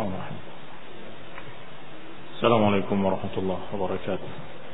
الرحمن الرحيم. السلام عليكم ورحمة الله وبركاته.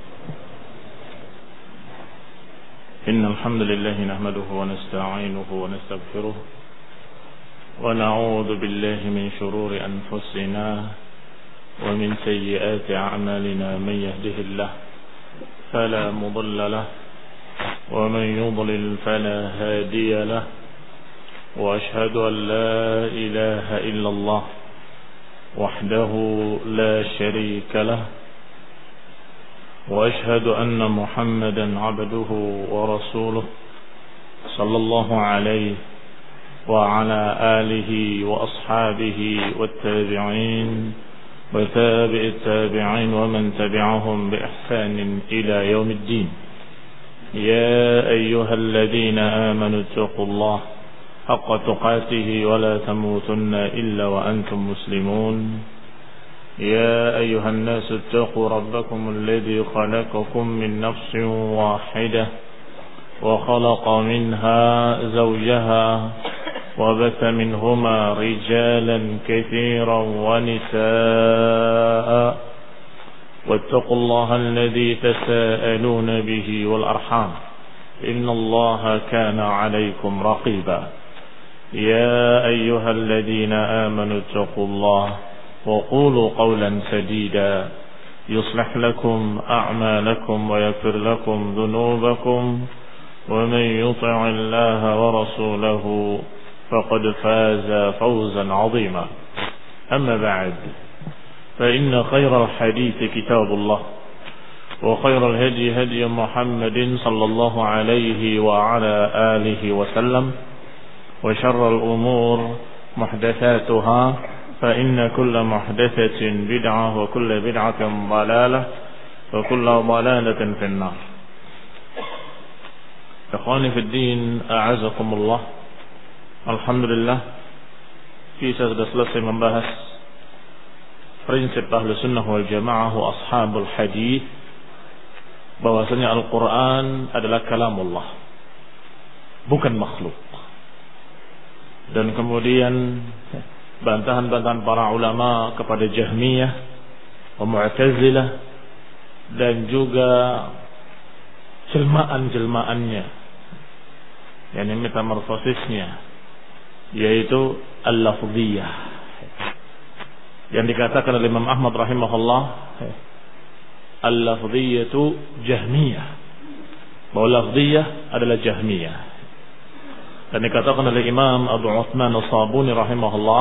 إن الحمد لله نحمده ونستعينه ونستغفره ونعوذ بالله من شرور أنفسنا ومن سيئات أعمالنا. من يهده الله فلا مضل له ومن يضلل فلا هادي له وأشهد أن لا إله إلا الله وحده لا شريك له وأشهد أن محمدا عبده ورسوله صلى الله عليه وعلى آله وأصحابه والتابعين وتابع التابعين ومن تبعهم بإحسان إلى يوم الدين. يا أيها الذين آمنوا اتقوا الله حق تقاته ولا تموتن إلا وأنتم مسلمون. يا أيها الناس اتقوا ربكم الذي خلقكم من نفس واحدة وخلق منها زوجها وبث منهما رجالا كثيرا ونساء واتقوا الله الذي تساءلون به والأرحام إن الله كان عليكم رقيبا. يا أيها الذين آمنوا اتقوا الله وقولوا قولا سديدا يصلح لكم أعمالكم ويغفر لكم ذنوبكم ومن يطع الله ورسوله فقد فاز فوزا عظيما. أما بعد فإن خير الحديث كتاب الله وخير الهدي هدي محمد صلى الله عليه وعلى آله وسلم وشر الأمور محدثاتها فإن كل محدثة بدعة وكل بدعة ضلالة وكل ضلالة في النار. إخواني في الدين أعزكم الله. Alhamdulillah kita sudah selesai membahas prinsip Ahlus Sunnah wal Jamaah wa Ashabul Hadis, bahwasanya Al-Quran adalah kalamullah, bukan makhluk. Dan kemudian bantahan-bantahan para ulama kepada Jahmiyah wa Mu'tazilah dan juga jelmaan-jelmaannya, yakni metamorfosisnya, yaitu al-lafziyah, yang dikatakan oleh Imam Ahmad rahimahullah al-lafziyatu Jahmiyah, bahwa lafziyah adalah Jahmiyah. Dan dikatakan oleh Imam Abu Uthman As-Sabuni rahimahullah,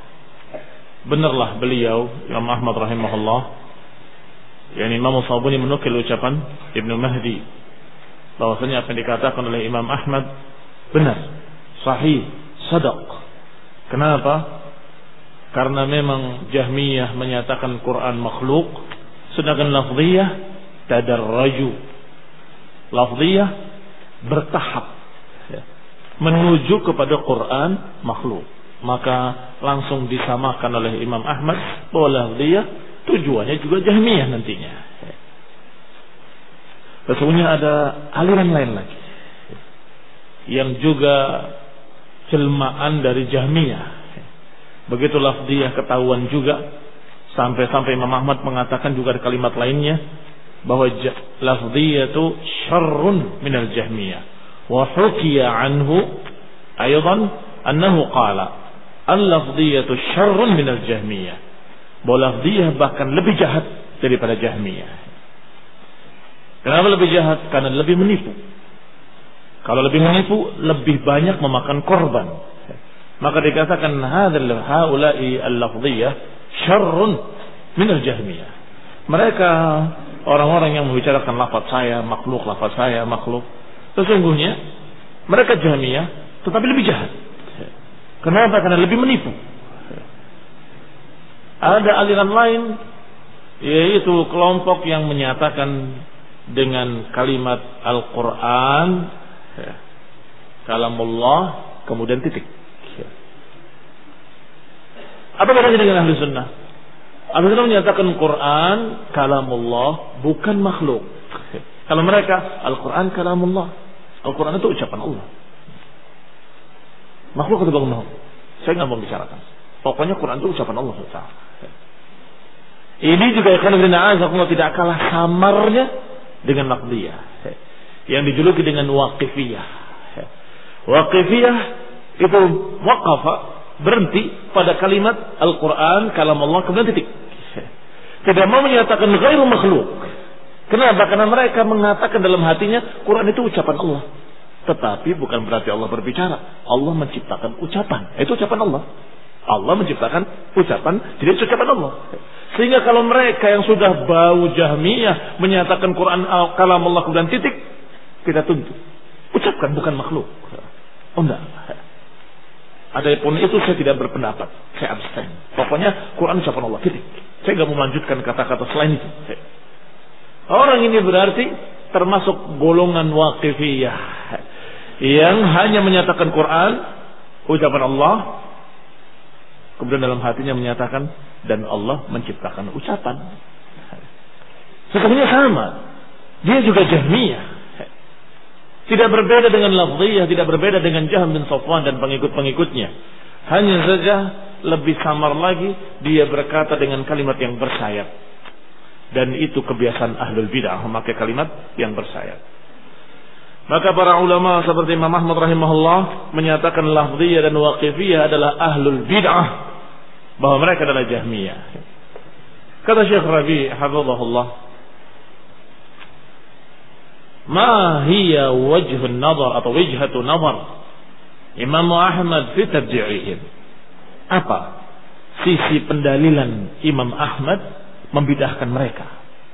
benarlah beliau Imam Ahmad rahimahullah, yakni Imam As-Sabuni menukil ucapan Ibnu Mahdi, bahwasanya apa yang dikatakan oleh Imam Ahmad benar, sahih, sadaq. Kenapa? Karena memang Jahmiyah menyatakan Quran makhluk, sedangkan lafziyah tadarraju, lafziyah bertahap menuju kepada Quran makhluk. Maka langsung disamakan oleh Imam Ahmad bahwa lafziyah tujuannya juga Jahmiyah nantinya. Sesungguhnya ada aliran lain lagi yang juga jelmaan dari Jahmiyah. Begitu lafziyah ketahuan juga, sampai-sampai Imam Ahmad mengatakan juga di kalimat lainnya bahwa lafziyah itu syarrun minal Jahmiyah. Wa hukiya anhu aydan annahu qala al-lafziyah syarrun minal Jahmiyah. Bahwa lafziyah bahkan lebih jahat daripada Jahmiyah. Kenapa lebih jahat? Karena lebih menipu. Kalau lebih menipu, lebih banyak memakan korban. Maka dikatakan haula'i al-lafziyah syarrun minal Jahmiyah. Mereka orang-orang yang membicarakan lafaz saya makhluk, lafaz saya makhluk, sesungguhnya mereka Jahmiyah tetapi lebih jahat. Kenapa? Karena lebih menipu. Ada aliran lain, yaitu kelompok yang menyatakan dengan kalimat Al-Quran kalamullah kemudian titik. Apa bedanya dengan Ahlu Sunnah? Ahlu Sunnah menyatakan Quran kalamullah, bukan makhluk. Kalau mereka Al-Quran kalamullah, Al-Quran itu ucapan Allah. Makhluk atau bukan makhluk? Saya nggak mau bicarakan. Pokoknya Quran itu ucapan Allah Taala. Ini juga tidak kalah samarnya dengan lafziyah yang dijuluki dengan waqifiyah. Waqifiyah itu waqafa, berhenti pada kalimat Al-Quran kalam Allah kemudian titik. Tidak mau menyatakan ghairu makhluk. Kenapa? Karena mereka mengatakan dalam hatinya Quran itu ucapan Allah. Tetapi bukan berarti Allah berbicara. Allah menciptakan ucapan. Itu ucapan Allah. Allah menciptakan ucapan, jadi itu ucapan Allah. Sehingga kalau mereka yang sudah bau Jahmiyah menyatakan Quran kalam Allah kemudian titik, kita tuntut. Ucapkan, bukan makhluk. Oh enggak. Adapun itu saya tidak berpendapat. Saya abstain. Pokoknya Quran ucapan Allah, titik. Saya tidak mau melanjutkan kata-kata selain itu. Orang ini berarti termasuk golongan waqifiyah yang hanya menyatakan Quran ucapan Allah, kemudian dalam hatinya menyatakan dan Allah menciptakan ucapan. Sebenarnya sama. Dia juga Jahmiyah. Tidak berbeda dengan lafziyah, tidak berbeda dengan Jahm bin Safwan dan pengikut-pengikutnya. Hanya saja lebih samar lagi, dia berkata dengan kalimat yang bersayap. Dan itu kebiasaan ahlul bid'ah, memakai kalimat yang bersayap. Maka para ulama seperti Imam Ahmad rahimahullah menyatakan lafziyah dan waqifiyah adalah ahlul bid'ah, bahwa mereka adalah Jahmiyah. Kata Syekh Rabi' hafizahullah, ma hiya wajhun nazar atau wijhatu nazar Imam Ahmad fi tabdi'ihim. Apa sisi pendalilan Imam Ahmad membidahkan mereka?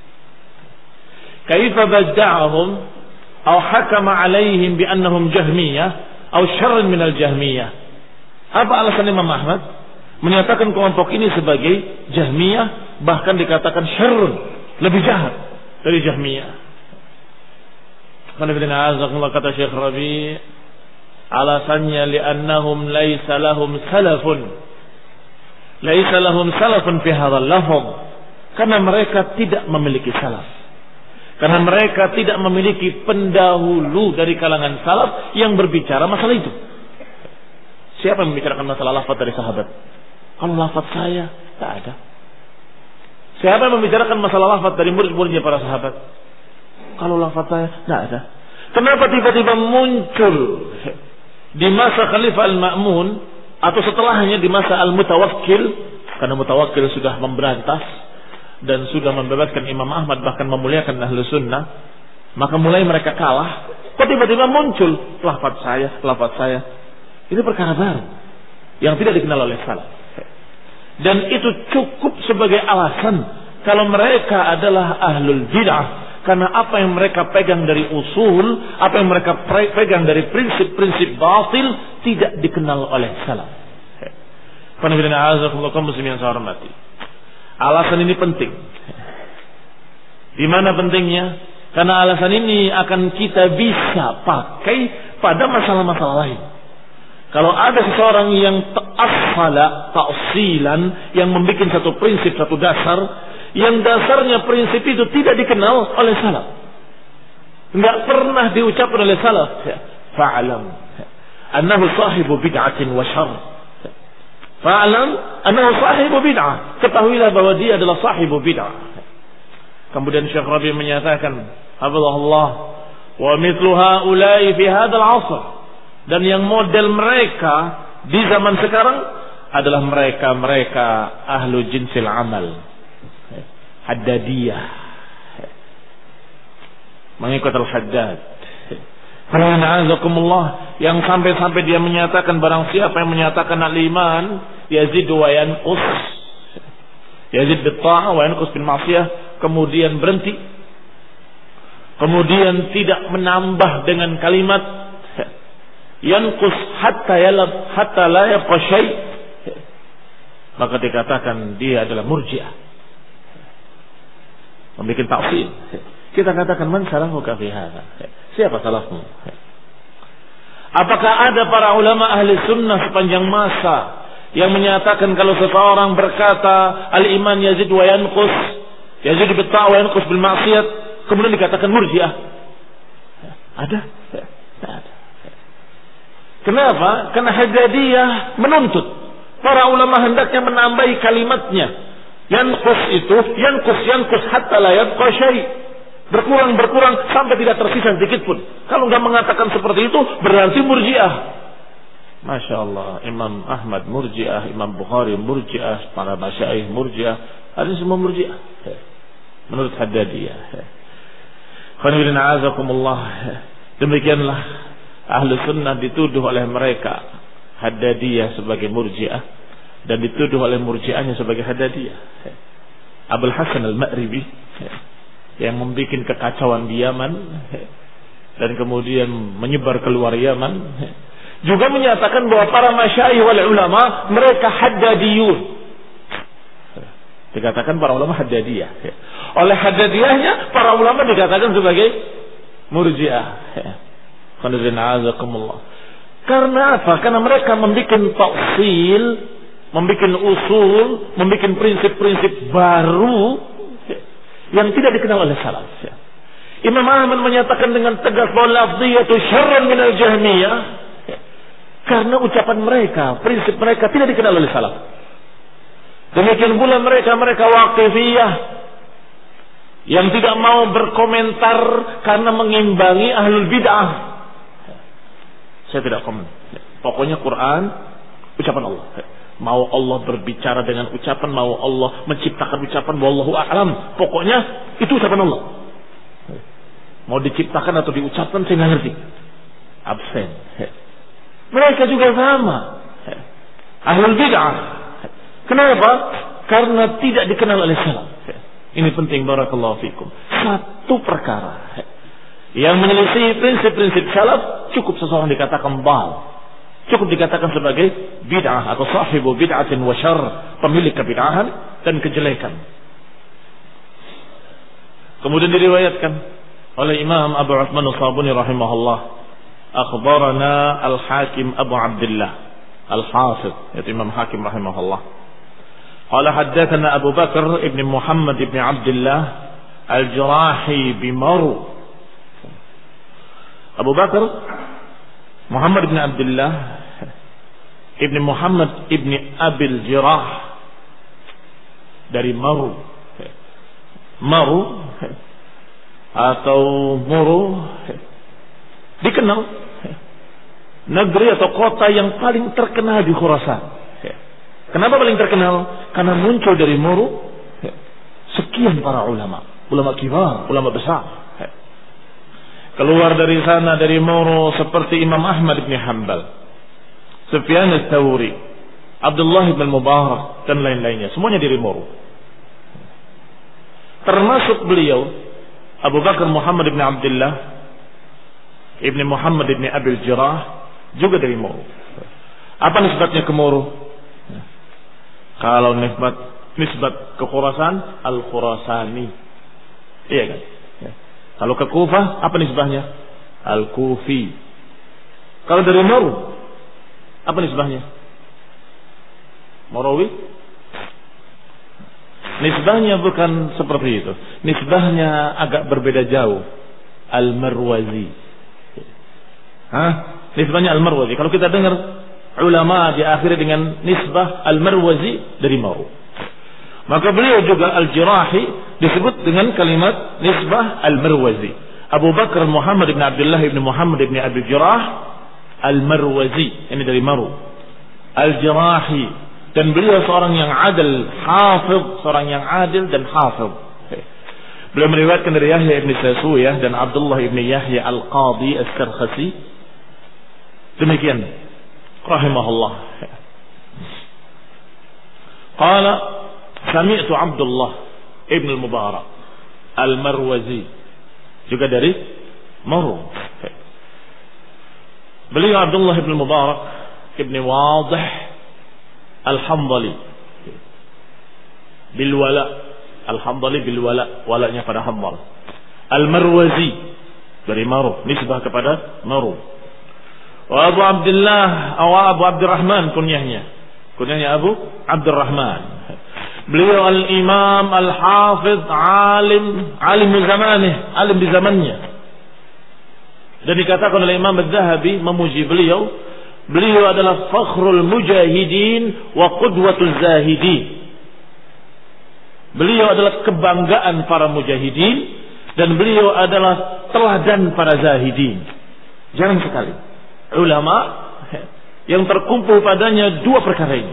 Kaifa badda'ahum aw hakama 'alaihim bi annahum jahmiyah aw syarrun minal jahmiyah. Apa alasan Imam Ahmad menyatakan kelompok ini sebagai Jahmiyah, bahkan dikatakan syarrun, lebih jahat dari Jahmiyah? Kata Syekh Rabi', alasannya li'annahum laisa lahum salafun fi hadzal lafz, karena mereka tidak memiliki salaf, karena mereka tidak memiliki pendahulu dari kalangan salaf yang berbicara masalah itu. Siapa yang membicarakan masalah lafaz dari sahabat? Kalau lafaz saya tak ada. Siapa yang membicarakan masalah lafaz dari murid-muridnya para sahabat? Kalau lafaz saya tak ada. Kenapa tiba-tiba muncul di masa Khalifah Al-Ma'mun atau setelahnya di masa Al-Mutawakkil? Karena Mutawakkil sudah memberantas dan sudah membebaskan Imam Ahmad, bahkan memuliakan Ahlus Sunnah, maka mulai mereka kalah. Kok tiba-tiba muncul lafaz saya? Ini perkara baru yang tidak dikenal oleh salaf. Dan itu cukup sebagai alasan kalau mereka adalah ahlul bid'ah, karena apa yang mereka pegang dari usul, apa yang mereka pegang dari prinsip-prinsip batil tidak dikenal oleh salaf. Alasan ini penting. Di mana pentingnya? Karena alasan ini akan kita bisa pakai pada masalah-masalah lain. Kalau ada seseorang yang ta'silan, yang membuat satu prinsip, satu dasar, yang dasarnya prinsip itu tidak dikenal oleh salaf, enggak pernah diucapkan oleh salaf, fa'alam annahu sahibu bid'atin wa syarr. Fa'alam annahu sahibu bid'ah. Ketahuilah bahwa dia adalah sahibu bid'ah. Kemudian Syekh Rabi menyatakan, hafizahullah, wa mithlu haula'i fi hadzal 'asr. Dan yang model mereka di zaman sekarang adalah mereka ahlu jinsil amal, Haddadiyah, mengikut Al-Haddad. Yang sampai dia menyatakan barang siapa yang menyatakan al-iman yazid wa yanqus, yazid bil ta'ah wa yanqus bil ma'siyah, kemudian berhenti, kemudian tidak menambah dengan kalimat yanqus hatta la yabqa syai', maka dikatakan dia adalah murji'ah, membuat ta'sil. Kita katakan, man salafuka fi hadza? Siapa salafmu? Apakah ada para ulama ahli sunnah sepanjang masa yang menyatakan kalau seseorang berkata al-iman yazid wa yanqus, yazid bil ta' wa yanqus bil ma'siyat, kemudian dikatakan murji'ah? Ada? Tidak ada. Kenapa? Karena Haddadiyah menuntut Para ulama hendaknya menambahi kalimatnya. Yanqus itu, yanqus hatta la yabqa syai'. Berkurang sampai tidak tersisa sedikit pun. Kalau enggak mengatakan seperti itu berarti murji'ah. Masya Allah, Imam Ahmad murji'ah, Imam Bukhari murji'ah, para masyaikh murji'ah, ada semua murji'ah. Menurut Haddadiyah. Khairuddin a'azakumullah. Demikianlah ahlu sunnah dituduh oleh mereka Haddadiyah sebagai murji'ah dan dituduh oleh murji'ahnya sebagai Haddadiyah. Abul Hasan al-Ma'ribi yang membuat kekacauan di Yaman dan kemudian menyebar keluar Yaman juga menyatakan bahwa para masyayikh wal ulama mereka Haddadiyun. Dikatakan para ulama Haddadiyah. Oleh Haddadiyahnya para ulama dikatakan sebagai murji'ah. Karena apa? Karena mereka membuat tafsil, membuat usul, membuat prinsip-prinsip baru yang tidak dikenal oleh salaf. Imam Ahmad menyatakan dengan tegas bahwa lafziyatu syarrun minal jahmiyah karena ucapan mereka, prinsip mereka tidak dikenal oleh salaf. Demikian pula mereka waqifiyah yang tidak mau berkomentar karena mengimbangi ahlul bid'ah. Saya tidak komen. Pokoknya Quran ucapan Allah. Mau Allah berbicara dengan ucapan, mau Allah menciptakan ucapan, wallahu a'lam. Pokoknya itu ucapan Allah. Mau diciptakan atau diucapkan saya nggak ngerti. Absen. Mereka juga sama. Ahlul bid'ah. Kenapa? Karena tidak dikenal oleh salaf. Ini penting, barakallahu fikum. Satu perkara yang menyelisih prinsip-prinsip salaf, cukup seseorang dikatakan bal. Cukup dikatakan sebagai bid'ah atau sahibu bid'atin wa syarr, pemilik kebid'ahan dan kejelekan. Kemudian diriwayatkan oleh Imam Abu Utsman As-Sabuni rahimahullah, akhbarana Al-Hakim Abu Abdullah Al-Hafiz, yaitu Imam Hakim rahimahullah. Qala haddatsana Abu Bakar ibn Muhammad ibn Abdullah Al-Jurahi bimaru. Abu Bakar Muhammad ibn Abdullah ibn Muhammad ibn Abil Jirah dari Maru. Maru atau Muru dikenal negeri atau kota yang paling terkenal di Khurasan. Kenapa paling terkenal? Karena muncul dari Muru sekian para ulama kibar, ulama besar. Keluar dari sana, dari Muru, seperti Imam Ahmad bin Hanbal, Sufyan Ats-Tsauri, Abdullah bin Mubarak dan lain-lainnya, semuanya dari Muru. Termasuk beliau Abu Bakar Muhammad bin Abdullah ibn Muhammad ibn Abil Jirah juga dari Muru. Apa nisbatnya ke Muru? Kalau nisbat ke Khurasan, Al-Khurasani. Iya kan? Kalau ke Kufah, apa nisbahnya? Al-Kufi. Kalau dari Maru, apa nisbahnya? Marawi? Nisbahnya bukan seperti itu. Nisbahnya agak berbeda jauh. Al-Marwazi. Nisbahnya Al-Marwazi. Kalau kita dengar ulama diakhiri dengan nisbah Al-Marwazi dari Maru. Maka beliau juga Al-Jirahi disebut dengan kalimat nisbah Al-Marwazi. Abu Bakar Muhammad bin Abdullah bin Muhammad bin Abi Jirah Al-Marwazi, ini dari Maru. Al-Jirahi, dan beliau seorang yang adil, hafidh, seorang yang adil dan hafidh. Beliau meriwayatkan dari Yahya ibn Sasuyah dan Abdullah ibn Yahya Al-Qadi As-Sarkhasi. Demikian rahimahullah. Qala sami'tu Abdullah ibn al-Mubarak Al-Marwazi, juga dari Maru. Beliau Abdullah ibn al-Mubarak ibn Wadih Al-Hamdali bilwala, Al-Hamdali bilwala, walanya pada Hamdal. Al-Marwazi dari Maru, nisbah kepada Maru. Wa Abu Abdullah atau Abu Abdurrahman kunyahnya Abu Abdurrahman. Beliau al-imam, al-hafidh, alim zamanih, alim di zamannya. Dan dikatakan oleh Imam Az-Zahabi memuji beliau, Beliau adalah fakhrul mujahidin wa qudwatul zahidin. Beliau adalah kebanggaan para mujahidin dan beliau adalah teladan para zahidin. Jarang sekali ulama yang terkumpul padanya dua perkara ini.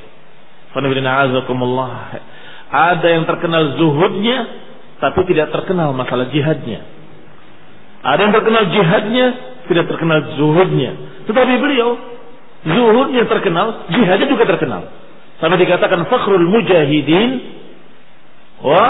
Ada yang terkenal zuhudnya tapi tidak terkenal masalah jihadnya. Ada yang terkenal jihadnya tidak terkenal zuhudnya. Tetapi beliau zuhudnya terkenal, jihadnya juga terkenal. Sampai dikatakan fakhrul mujahidin wa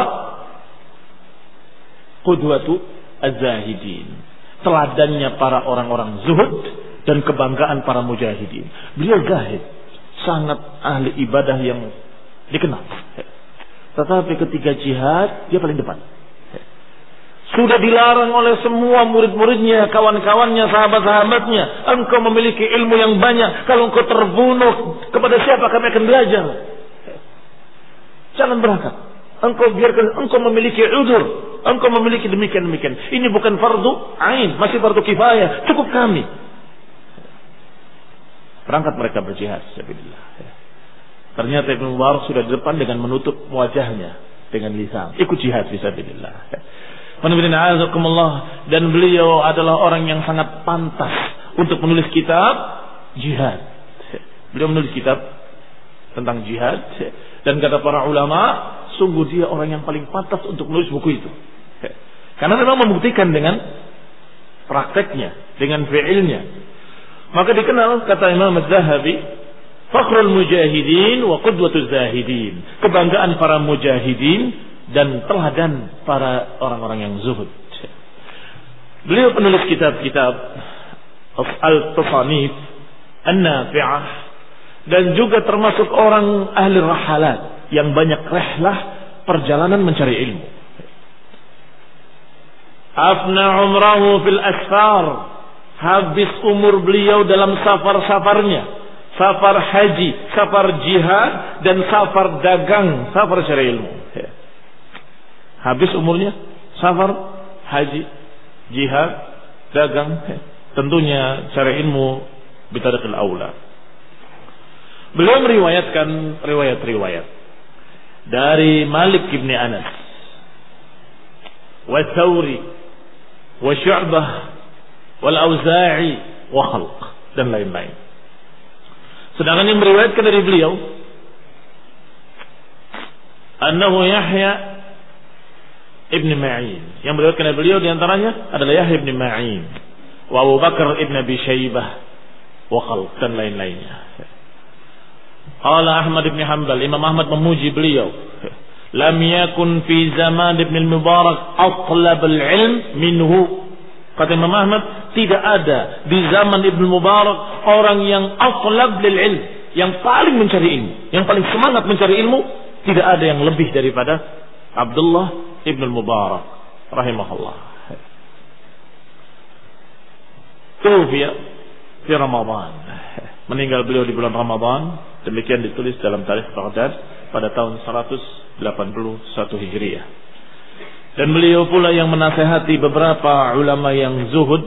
qudwatu az-zahidin. Teladannya para orang-orang zuhud dan kebanggaan para mujahidin. Beliau zahid, sangat ahli ibadah yang dikenal. Tetapi ketika jihad dia paling depan. Sudah dilarang oleh semua murid-muridnya, kawan-kawannya, sahabat-sahabatnya. Engkau memiliki ilmu yang banyak. Kalau engkau terbunuh, kepada siapa kami akan belajar? Jangan berangkat. Engkau biarkan, engkau memiliki udzur. Engkau memiliki demikian-demikian. Ini bukan fardu ain, masih fardu kifayah. Cukup kami. Berangkat mereka berjihad. Ternyata Ibnu Mubarak sudah di depan dengan menutup wajahnya dengan lisan. Ikut jihad fisabilillah. Dan beliau adalah orang yang sangat pantas untuk menulis kitab jihad. Beliau menulis kitab tentang jihad dan kata para ulama, sungguh dia orang yang paling pantas untuk menulis buku itu. Karena memang membuktikan dengan prakteknya, dengan fi'ilnya. Maka dikenal kata Imam Az-Zahabi, fakhrul mujahidin wa qudwatuz zahidin. Kebanggaan para mujahidin dan teladan para orang-orang yang zuhud. Beliau penulis kitab-kitab al-tasanif an-nafi'ah dan juga termasuk orang ahli rahalat yang banyak rihlah perjalanan mencari ilmu. Afna umrahu fil asfar, habis umur beliau dalam safar-safarnya, safar haji, safar jihad dan safar dagang, safar cari ilmu. Habis umurnya safar, haji, jihad, dagang, tentunya cari ilmu bitariqil aula. Beliau meriwayatkan riwayat-riwayat dari Malik bin Anas, wa Thawri, wa Syu'bah, wal Auza'i, wa Khalq dan lain-lain. Sedangkan yang meriwayatkan dari beliau annahu Yahya Ibn Ma'in. Yang meriwayatkan dari beliau diantaranya adalah Yahya Ibn Ma'in, wa Abu Bakar Ibn Abi Shaybah, wa Khalq dan lain-lainnya. Qala Ahmad Ibn Hanbal, Imam Ahmad memuji beliau, lam yakun fi zaman Ibn al-Mubarak atlab al-ilm minhu. Kata Imam Ahmad, tidak ada di zaman Ibn Mubarak orang yang atlab lil ilm, yang paling mencari ilmu, yang paling semangat mencari ilmu. Tidak ada yang lebih daripada Abdullah Ibn al-Mubarak rahimahullah. Tufiya fi Ramadan. Meninggal beliau di bulan Ramadan. Demikian ditulis dalam tarikh Baghdad pada tahun 181 Hijriah. Dan beliau pula yang menasehati beberapa ulama yang zuhud.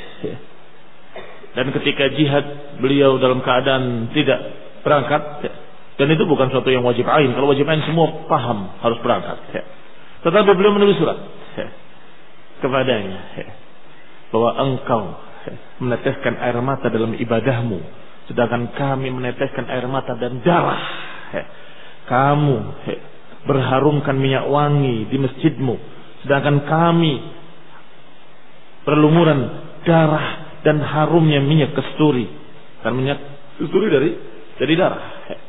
Dan ketika jihad beliau dalam keadaan tidak berangkat. Dan itu bukan suatu yang wajib ain. Kalau wajib ain semua paham harus berangkat. Tetapi beliau menulis surat kepadanya bahwa engkau meneteskan air mata dalam ibadahmu, sedangkan kami meneteskan air mata dan darah. Kamu berharumkan minyak wangi di masjidmu, sedangkan kami berlumuran darah dan harumnya minyak kasturi. Dan minyak kasturi dari darah.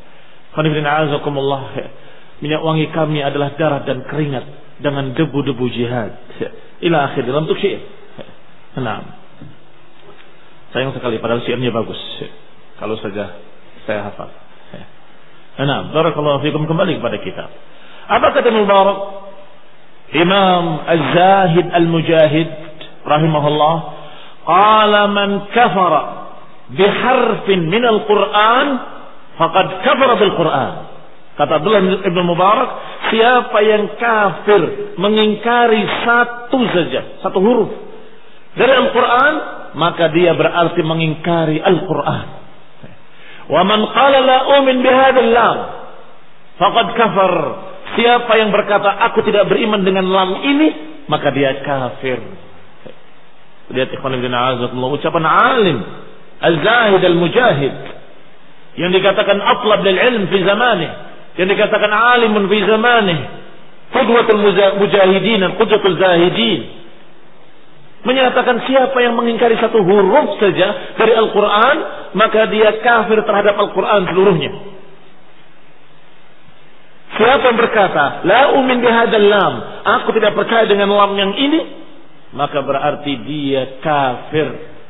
Minyak wangi kami adalah darah dan keringat dengan debu-debu jihad. Ila akhir dalam bentuk syair. Nah, sayang sekali padahal syairnya bagus. Kalau saja saya hafal. Nah, barakallahu fikum, kembali kepada kita. Apa kata Mubarak? Imam Az-Zahid Al-Mujahid rahimahullah, qala man kafara biharfin min al-Qur'an faqad kafara bil Qur'an. Kata Abdullah Ibn Mubarak, siapa yang kafir mengingkari satu saja, satu huruf dari Al-Quran, maka dia berarti mengingkari Al-Quran. Wa man qala la u'min bihadzal lam faqad kafar. Siapa yang berkata aku tidak beriman dengan lam ini, maka dia kafir. Lihat ikhwan ibn a'azakumullah, ucapan alim al-zahid al-mujahid yang dikatakan atlab lil ilm fi zamanih, yang dikatakan alimun fi zamanih, qudwatul mujahidin, qudwatul zahidin, menyatakan siapa yang mengingkari satu huruf saja dari Al-Quran, maka dia kafir terhadap Al-Quran seluruhnya. Siapa yang berkata la umin bihadzal lam, aku tidak percaya dengan lam yang ini, maka berarti dia kafir.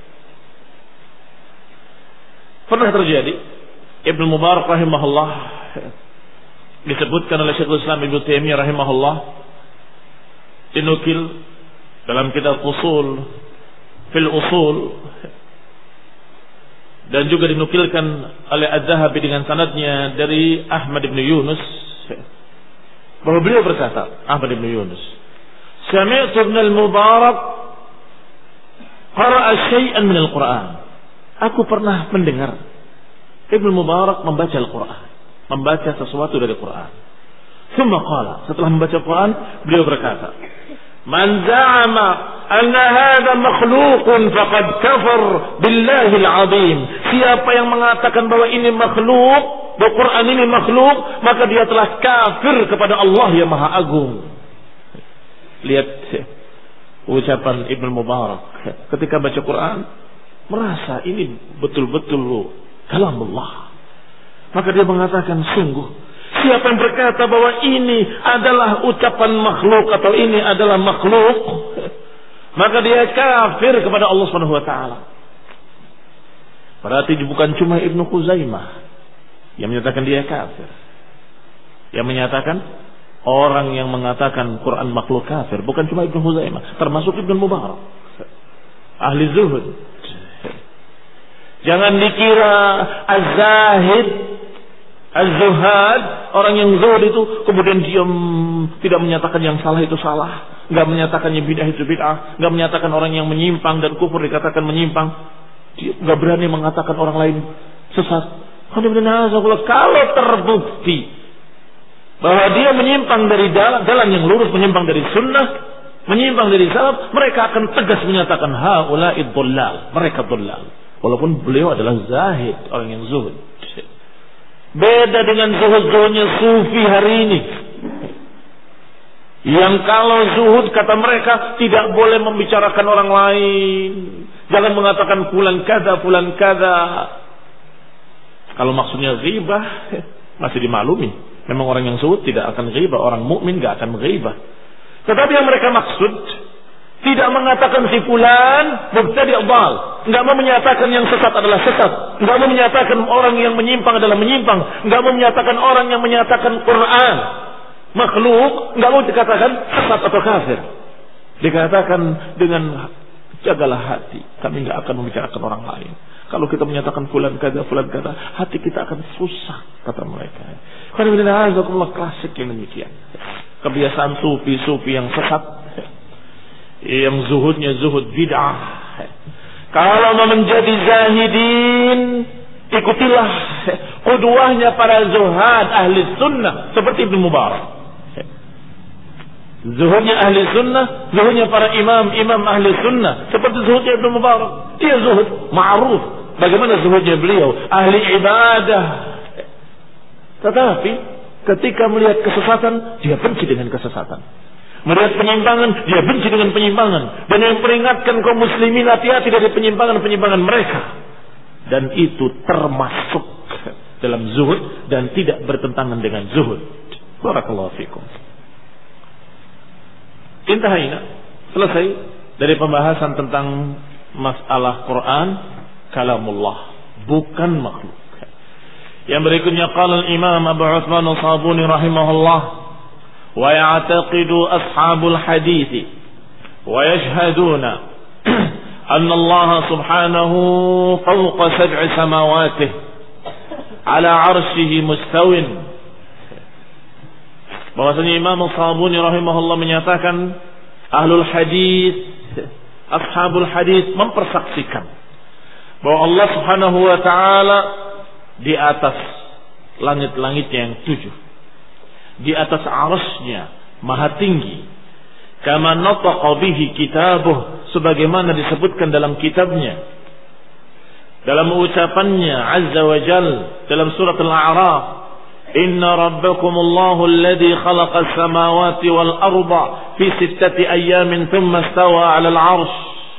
Pernah terjadi, Ibnu Mubarak rahimahullah disebutkan oleh Syekhul Islam Ibnu Taimiyah rahimahullah, dinukil dalam kitab fil usul, dan juga dinukilkan oleh Az-Zahabi dengan sanadnya dari Ahmad bin Yunus, bahwa beliau berkata, Ahmad bin Yunus, sami'tu Ibn al-Mubarak qara'a syai'an min al-Quran. Aku pernah mendengar Ibn Mubarak membaca Al-Quran, membaca sesuatu dari Quran. Thumma qala, setelah membaca Quran, beliau berkata, man za'ama anna hadha makhluqun faqad kafar billahi al-azim. Siapa yang mengatakan bahwa ini makhluk, bahwa Quran ini makhluk, maka dia telah kafir kepada Allah yang Maha Agung. Lihat ucapan Ibn Mubarak ketika baca Quran, merasa ini betul-betul kalamullah. Maka dia mengatakan, sungguh siapa yang berkata bahwa ini adalah ucapan makhluk atau ini adalah makhluk, maka dia kafir kepada Allah Subhanahu wa taala. Berarti bukan cuma Ibnu Khuzaimah yang menyatakan dia kafir. Yang menyatakan orang yang mengatakan Quran makhluk kafir bukan cuma Ibnu Khuzaimah, termasuk Ibnu Mubarak, ahli zuhud. Jangan dikira az-zahid, az-zuhad, orang yang zuhud itu kemudian diam, tidak menyatakan yang salah itu salah, enggak menyatakan yang bid'ah itu bid'ah, enggak menyatakan orang yang menyimpang dan kufur dikatakan menyimpang. Dia enggak berani mengatakan orang lain sesat. Kalau terbukti bahwa dia menyimpang dari jalan yang lurus, menyimpang dari sunnah, menyimpang dari salaf, mereka akan tegas menyatakan haula'id dhullal, mereka dhullal. Walaupun beliau adalah zahid, orang yang zuhud. Beda dengan zuhud-zuhudnya sufi hari ini, yang kalau zuhud kata mereka tidak boleh membicarakan orang lain, jangan mengatakan fulan kada. Kalau maksudnya ghibah masih dimaklumi, memang orang yang zuhud tidak akan ghibah, orang mukmin tidak akan ghibah. Tetapi yang mereka maksud tidak mengatakan si fulan mubtadi' dhal, enggak mau menyatakan yang sesat adalah sesat, enggak mau menyatakan orang yang menyimpang adalah menyimpang, enggak mau menyatakan orang yang menyatakan Quran makhluk, enggak mau dikatakan sesat atau kafir. Dikatakan dengan jagalah hati, kami enggak akan membicarakan orang lain. Kalau kita menyatakan fulan kada, hati kita akan susah, kata mereka. Karena klasik yang demikian. Kebiasaan sufi yang sesat, yang zuhudnya zuhud bid'ah. Kalau mau menjadi zahidin, ikutilah qudwahnya para zuhad ahli sunnah seperti Ibnu Mubarak. Zuhudnya ahli sunnah, zuhudnya para imam ahli sunnah seperti zuhudnya Ibnu Mubarak. Dia zuhud ma'ruf. Bagaimana zuhudnya beliau? Ahli ibadah. Tetapi ketika melihat kesesatan, dia benci dengan kesesatan. Melihat penyimpangan, dia benci dengan penyimpangan. Dan yang peringatkan kaum muslimin, hati-hati dari penyimpangan mereka. Dan itu termasuk dalam zuhud dan tidak bertentangan dengan zuhud. Barakallahu fikum. Intahina, selesai dari pembahasan tentang masalah Quran kalamullah, bukan makhluk. Yang berikutnya qala al-Imam Abu Utsman As-Sabuni rahimahullah, wa ya'taqidu ashabul hadits wa yashhaduna anna Allah subhanahu fawqa sab'i samawati ala 'arsyihi mustawin. Bahwasanya Imam As-Sabuni rahimahullah menyatakan ahlul hadis, ashabul hadis mempersaksikan bahwa Allah subhanahu wa ta'ala di atas langit-langitnya yang 7, di atas arasnya maha tinggi, kama nataqa bihi kitabuh, sebagaimana disebutkan dalam kitabnya, dalam ucapannya azza wa jal dalam surat Al-A'raf, inna rabbakumullahu alladhi khalaqas samawati wal arda fi 6 ayyamin thumma istawa 'alal 'arsy.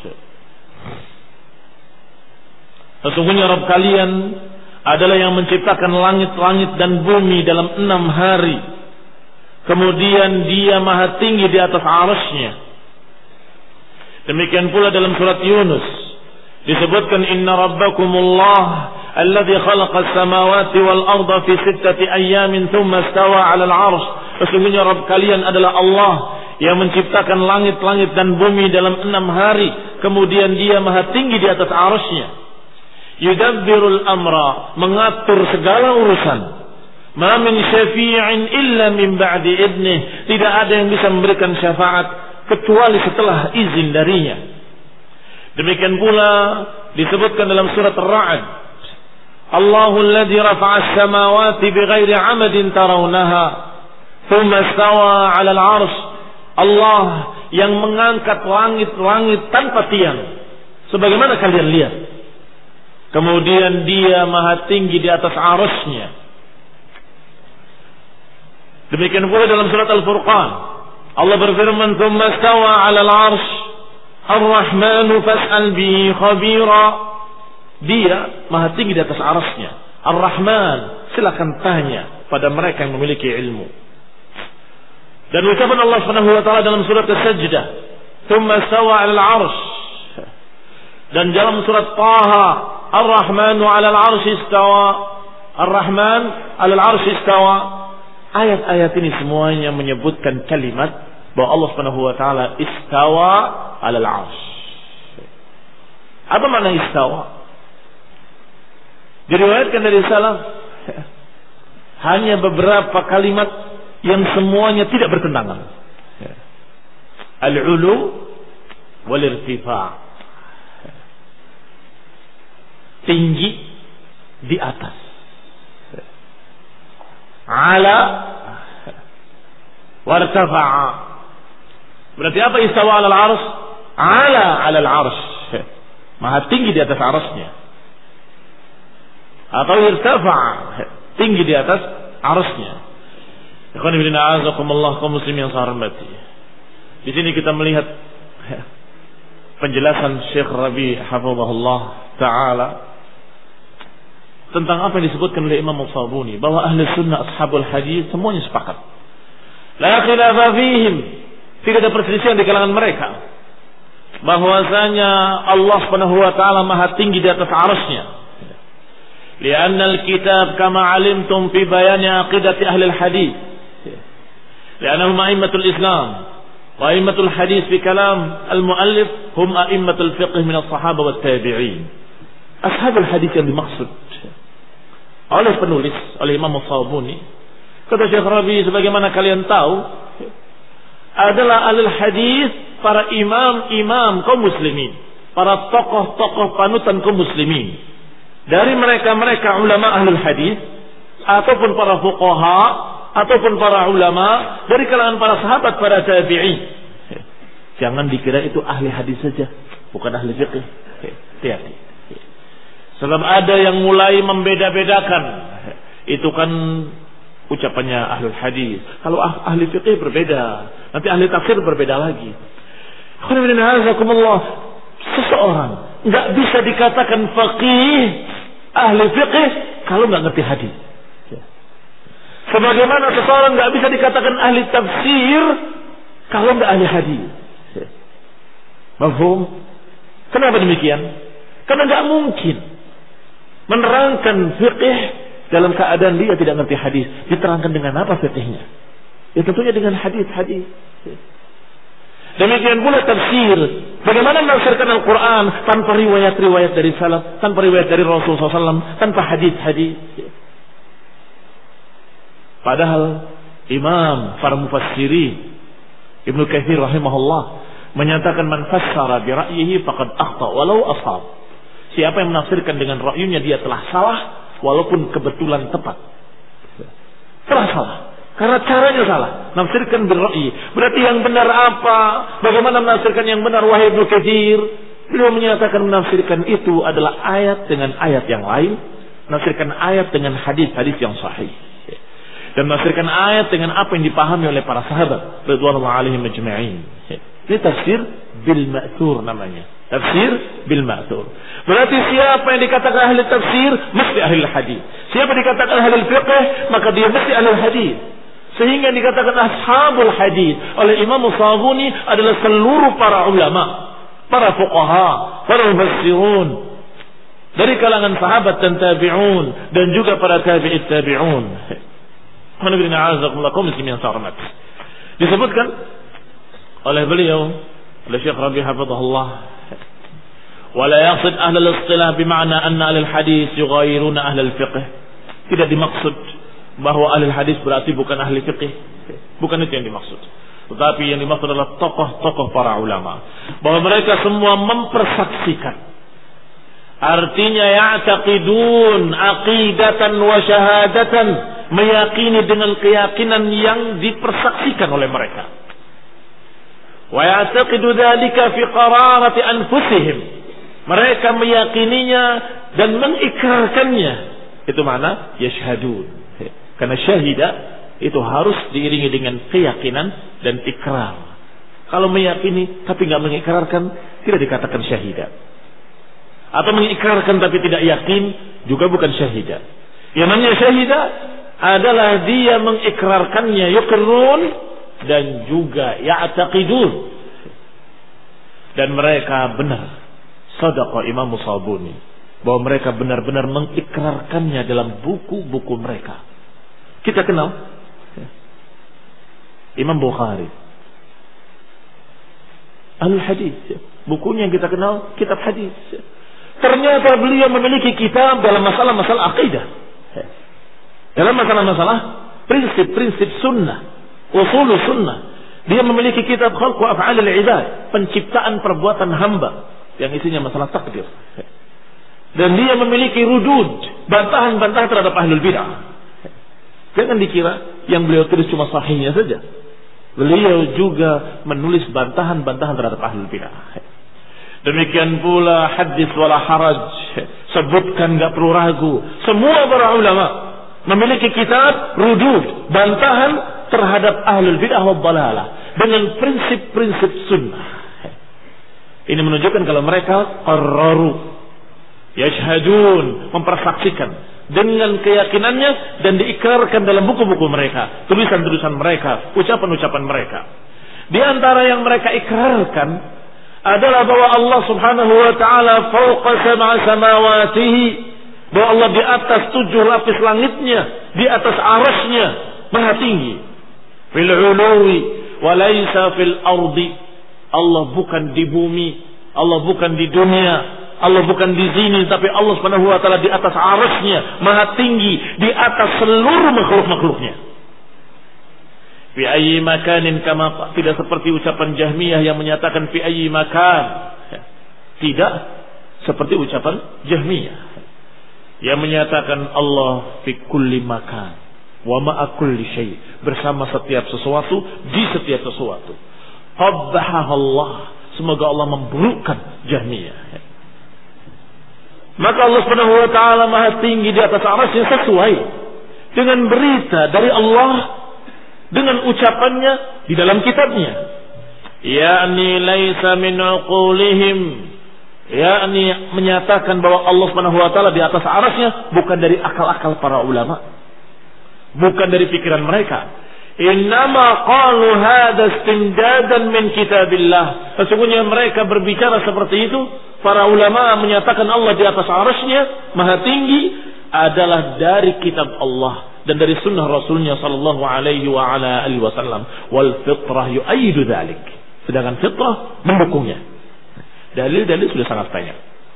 Sesungguhnya Rabb kalian adalah yang menciptakan langit-langit dan bumi dalam 6 hari. Kemudian dia maha tinggi di atas arasnya. Demikian pula dalam surat Yunus disebutkan inna rabbakumullah alladhi khalaqas samawati wal arda fi 6 ayyamin thumma istawa 'alal 'arsy. Sesungguhnya Rabb kalian adalah Allah yang menciptakan langit-langit dan bumi dalam 6 hari. Kemudian dia maha tinggi di atas arasnya. Yudabbirul amra, mengatur segala urusan. Ma min syafi'in illa min ba'di idnih, tidak ada yang bisa memberikan syafaat kecuali setelah izin darinya. Demikian pula disebutkan dalam surat Ar-Ra'd, Allahu alladhi rafa'a as-samawati bighairi 'amadin tarawnaha thumma istawa 'alal 'arsy. Allah yang mengangkat langit-langit tanpa tiang sebagaimana kalian lihat. Kemudian dia maha tinggi di atas arasnya. Demikian pula dalam surat Al-Furqan, Allah berfirman, "Tsumma istawa 'alal 'arsy, Ar-Rahmanu fas'al bihi khabira." Dia maha tinggi di atas arasnya. Ar-Rahman, silakan tanya pada mereka yang memiliki ilmu. Dan ucapan Allah Subhanahu wa taala dalam surat As-Sajdah, "Tsumma istawa 'alal 'arsy." Dan dalam surat Taha, Ar-Rahmanu 'alal 'arsy istawa. Ar-Rahman 'alal 'arsy istawa. Ayat-ayat ini semuanya menyebutkan kalimat bahwa Allah Subhanahu wa taala istawa 'alal 'arsy. Apa makna istawa? Diriwayatkan dari salaf hanya beberapa kalimat yang semuanya tidak bertentangan. Al-'ulu wal irtifa'. Tinggi di atas. Ala wartafa'a. Berarti apa istawa 'alal 'arsy? Ala 'alal 'arsy. Maha tinggi di atas arasnya. Atau irtafa'a, tinggi di atas arasnya. Ikhwan fillah, azakumullah, kaum muslimin yang saya hormati. Di sini kita melihat penjelasan Syekh Rabi' hafizahullah taala tentang apa yang disebutkan oleh Imam Al-Sabuni, bahwa ahli sunnah ashabul hadis semuanya sepakat. La khilafa fihim, tidak ada perselisihan di kalangan mereka, bahwasanya Allah Subhanahu wa taala maha tinggi di atas arasnya. Lianna al-kitab kama alimtum fi bayani aqidati ahli al-hadis. Liannahum a'immatul Islam wa a'immatul hadis fi kalam al-muallif hum a'immatul fiqh min as-sahabah wat tabi'in. Ashabul hadis yang dimaksud oleh penulis, oleh Imam Al-Sabuni, kata Syekh Rabi, sebagaimana kalian tahu, adalah ahli hadis, para imam-imam kaum muslimin, para tokoh-tokoh panutan kaum muslimin. Dari mereka ulama ahli hadis, ataupun para fuqaha, ataupun para ulama dari kalangan para sahabat, para tabi'in. Jangan dikira itu ahli hadis saja, bukan ahli fiqh. Hati-hati. Sebab ada yang mulai membeda-bedakan. Itu kan ucapannya ahli hadis. Kalau ahli fiqh berbeda, nanti ahli tafsir berbeda lagi. Seseorang nggak bisa dikatakan faqih, ahli fiqh kalau nggak ngerti hadis. Sebagaimana seseorang nggak bisa dikatakan ahli tafsir kalau nggak ahli hadis. Mafhum? Kenapa demikian? Karena nggak mungkin menerangkan fiqh dalam keadaan dia tidak ngerti hadis. Diterangkan dengan apa fiqhnya? Ya tentunya dengan hadis-hadis. Demikian pula tafsir. Bagaimana menafsirkan Al-Quran tanpa riwayat-riwayat dari salaf, tanpa riwayat dari Rasulullah SAW, tanpa hadis-hadis. Padahal Imam para mufassirin Ibnu Katsir rahimahullah menyatakan man fassara bi ra'yihi faqad akhta walau ashab. Siapa yang menafsirkan dengan ra'yunya dia telah salah walaupun kebetulan tepat. Telah salah. Karena caranya salah. Menafsirkan bil-ra'yi. Berarti yang benar apa? Bagaimana menafsirkan yang benar? Wahai Ibnu Katsir, beliau menyatakan menafsirkan itu adalah ayat dengan ayat yang lain. Menafsirkan ayat dengan hadis-hadis yang sahih. Dan menafsirkan ayat dengan apa yang dipahami oleh para sahabat radhiyallahu alaihim ajma'in. Ini tafsir bil ma'thur namanya. Tafsir bil ma'thur. Berarti siapa yang dikatakan ahli tafsir mesti ahli hadis. Siapa dikatakan ahli fiqh maka dia mesti ahli hadis. Sehingga dikatakan ashabul hadis oleh Imam Sabuni adalah seluruh para ulama, para fuqaha, para mufassirun dari kalangan sahabat dan tabi'un dan juga para tabi'it tabi'un. Disebutkan oleh beliau, oleh Syekh Rabi' hafizahullah, wala yaqsid ahli al-istilah bima'na anna ahli al-hadis yughayyiruna ahli al-fiqh. Tidak dimaksud bahwa ahli hadis berarti bukan ahli fiqh. Bukan itu yang dimaksud. Tetapi yang dimaksud adalah tokoh-tokoh para ulama. Bahwa mereka semua mempersaksikan. Artinya ya'taqidun aqidatan wa syahadatan, meyakini dengan keyakinan yang dipersaksikan oleh mereka. Wa ya'taqidu dzalika fi qararati anfusihim. Mereka meyakininya dan mengikrarkannya. Itu mana? Yashhadun. Karena syahidah itu harus diiringi dengan keyakinan dan ikrar. Kalau meyakini tapi enggak mengikrarkan, tidak dikatakan syahidah. Atau mengikrarkan tapi tidak yakin, juga bukan syahidah. Yang namanya syahidah adalah dia mengikrarkannya, yuqirrun, dan juga ya'taqidun. Dan mereka benar, sadaqa Imam Sabuni, bahwa mereka benar-benar mengikrarkannya dalam buku-buku mereka. Kita kenal Imam Bukhari, Al-Hadis, bukunya yang kita kenal kitab hadis. Ternyata beliau memiliki kitab dalam masalah-masalah akidah, dalam masalah-masalah prinsip-prinsip sunnah, usul sunnah. Dia memiliki kitab Khalqu Af'alil Ibad, penciptaan perbuatan hamba, yang isinya masalah takdir. Dan dia memiliki rudud, bantahan-bantahan terhadap ahlul bid'ah. Jangan dikira yang beliau tulis cuma sahihnya saja. Beliau juga menulis bantahan-bantahan terhadap ahlul bid'ah. Demikian pula hadis wala haraj, sebutkan enggak perlu ragu. Semua para ulama memiliki kitab rudud, bantahan terhadap ahlul bid'ah wal dhalalah dengan prinsip-prinsip sunnah. Ini menunjukkan kalau mereka qarraru, yashhadun, mempersaksikan dengan keyakinannya dan diikrarkan dalam buku-buku mereka, tulisan-tulisan mereka, ucapan-ucapan mereka. Di antara yang mereka ikrarkan adalah bahwa Allah Subhanahu wa taala fawqa sab'a samawatihi, bahwa Allah di atas 7 lapis langitnya, di atas arasy-Nya, maha tinggi. Fil 'uluwi wa laysa fil ardi. Allah bukan di bumi, Allah bukan di dunia, Allah bukan di sini, tapi Allah Subhanahu wa taala di atas arasy-Nya, maha tinggi, di atas seluruh makhluk-makhluknya. Fi ayyi makanin, kama, tidak seperti ucapan Jahmiyah yang menyatakan fi ayyi makan. Tidak seperti ucapan Jahmiyah yang menyatakan Allah fi kulli makan wa ma'a kulli syai', bersama setiap sesuatu, di setiap sesuatu. Qabbaha Allah, semoga Allah memburukkan Jahmiyah. Maka Allah Subhanahu wa taala maha tinggi di atas arasy-Nya sesuai dengan berita dari Allah, dengan ucapannya di dalam kitabnya, yakni laisa min uqulihim, yakni menyatakan bahwa Allah Subhanahu wa taala di atas arasy-Nya bukan dari akal-akal para ulama, bukan dari pikiran mereka. Innama qalu hadza istindadan min kitabillah. Sesungguhnya mereka berbicara seperti itu, para ulama menyatakan Allah di atas arasy-Nya maha tinggi adalah dari kitab Allah dan dari sunnah Rasulnya sallallahu alaihi wa ala alihi wasallam. Wal fitrah yu'ayyidu dzalik. Sedangkan fitrah mendukungnya. Dalil-dalil sudah sangat banyak.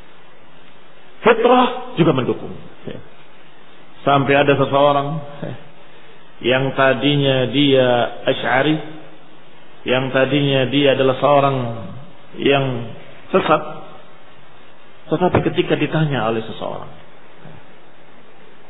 Fitrah juga mendukung. Sampai ada seseorang yang tadinya dia Asy'ari, yang tadinya dia adalah seorang yang sesat, tetapi ketika ditanya oleh seseorang,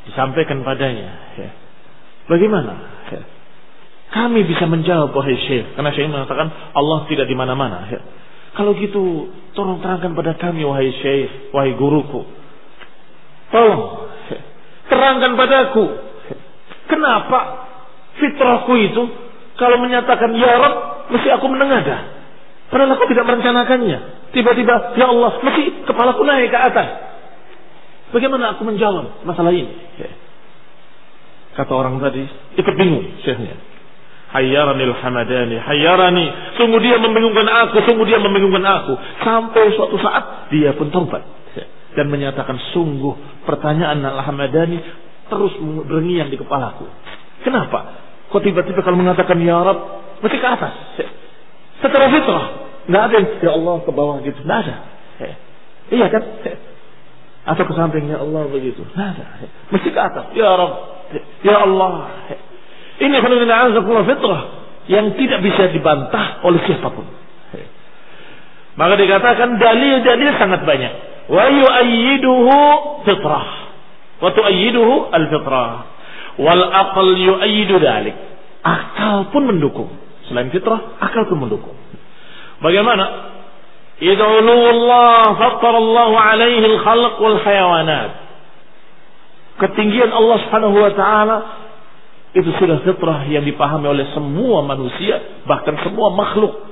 disampaikan padanya. Bagaimana? Kami bisa menjawab wahai Syekh, karena Syekh mengatakan Allah tidak di mana-mana. Kalau gitu, tolong terangkan pada kami wahai Syekh, wahai guruku. Tolong terangkan padaku, kenapa fitrahku itu kalau menyatakan ya Rabb mesti aku menengadah, padahal aku tidak merencanakannya. Tiba-tiba ya Allah mesti kepalaku naik ke atas. Bagaimana aku menjawab masalah ini? Kata orang tadi, ikut bingung syekhnya. Hayyaranil hamadani, hayyarani. Sungguh dia membingungkan aku, sungguh dia membingungkan aku. Sampai suatu saat dia pun taubat dan menyatakan sungguh pertanyaan al-hamadani terus berngiang di kepalaku. Kenapa? Kok tiba-tiba kalau mengatakan ya Rabb mesti ke atas? Secara fitrah, nggak ada yang ya Allah ke bawah gitu, nggak ada. Iya kan? Atau ke samping ya Allah begitu, nggak ada. Mesti ke atas, ya Rabb, ya Allah. Ini fitrah yang tidak bisa dibantah oleh siapapun. Maka dikatakan dalil-dalil sangat banyak. Wa yu'ayyiduhu fitrah. Wa tu'ayyiduhu al-fitrah. Wal aql yu'ayyidu dhalik. Akal pun mendukung. Selain fitrah, akal pun mendukung. Bagaimana? Idza Allah fattara Allah 'alaihi al-khalq wal hayawanat. Ketinggian Allah Subhanahu wa taala itu sudah fitrah yang dipahami oleh semua manusia, bahkan semua makhluk.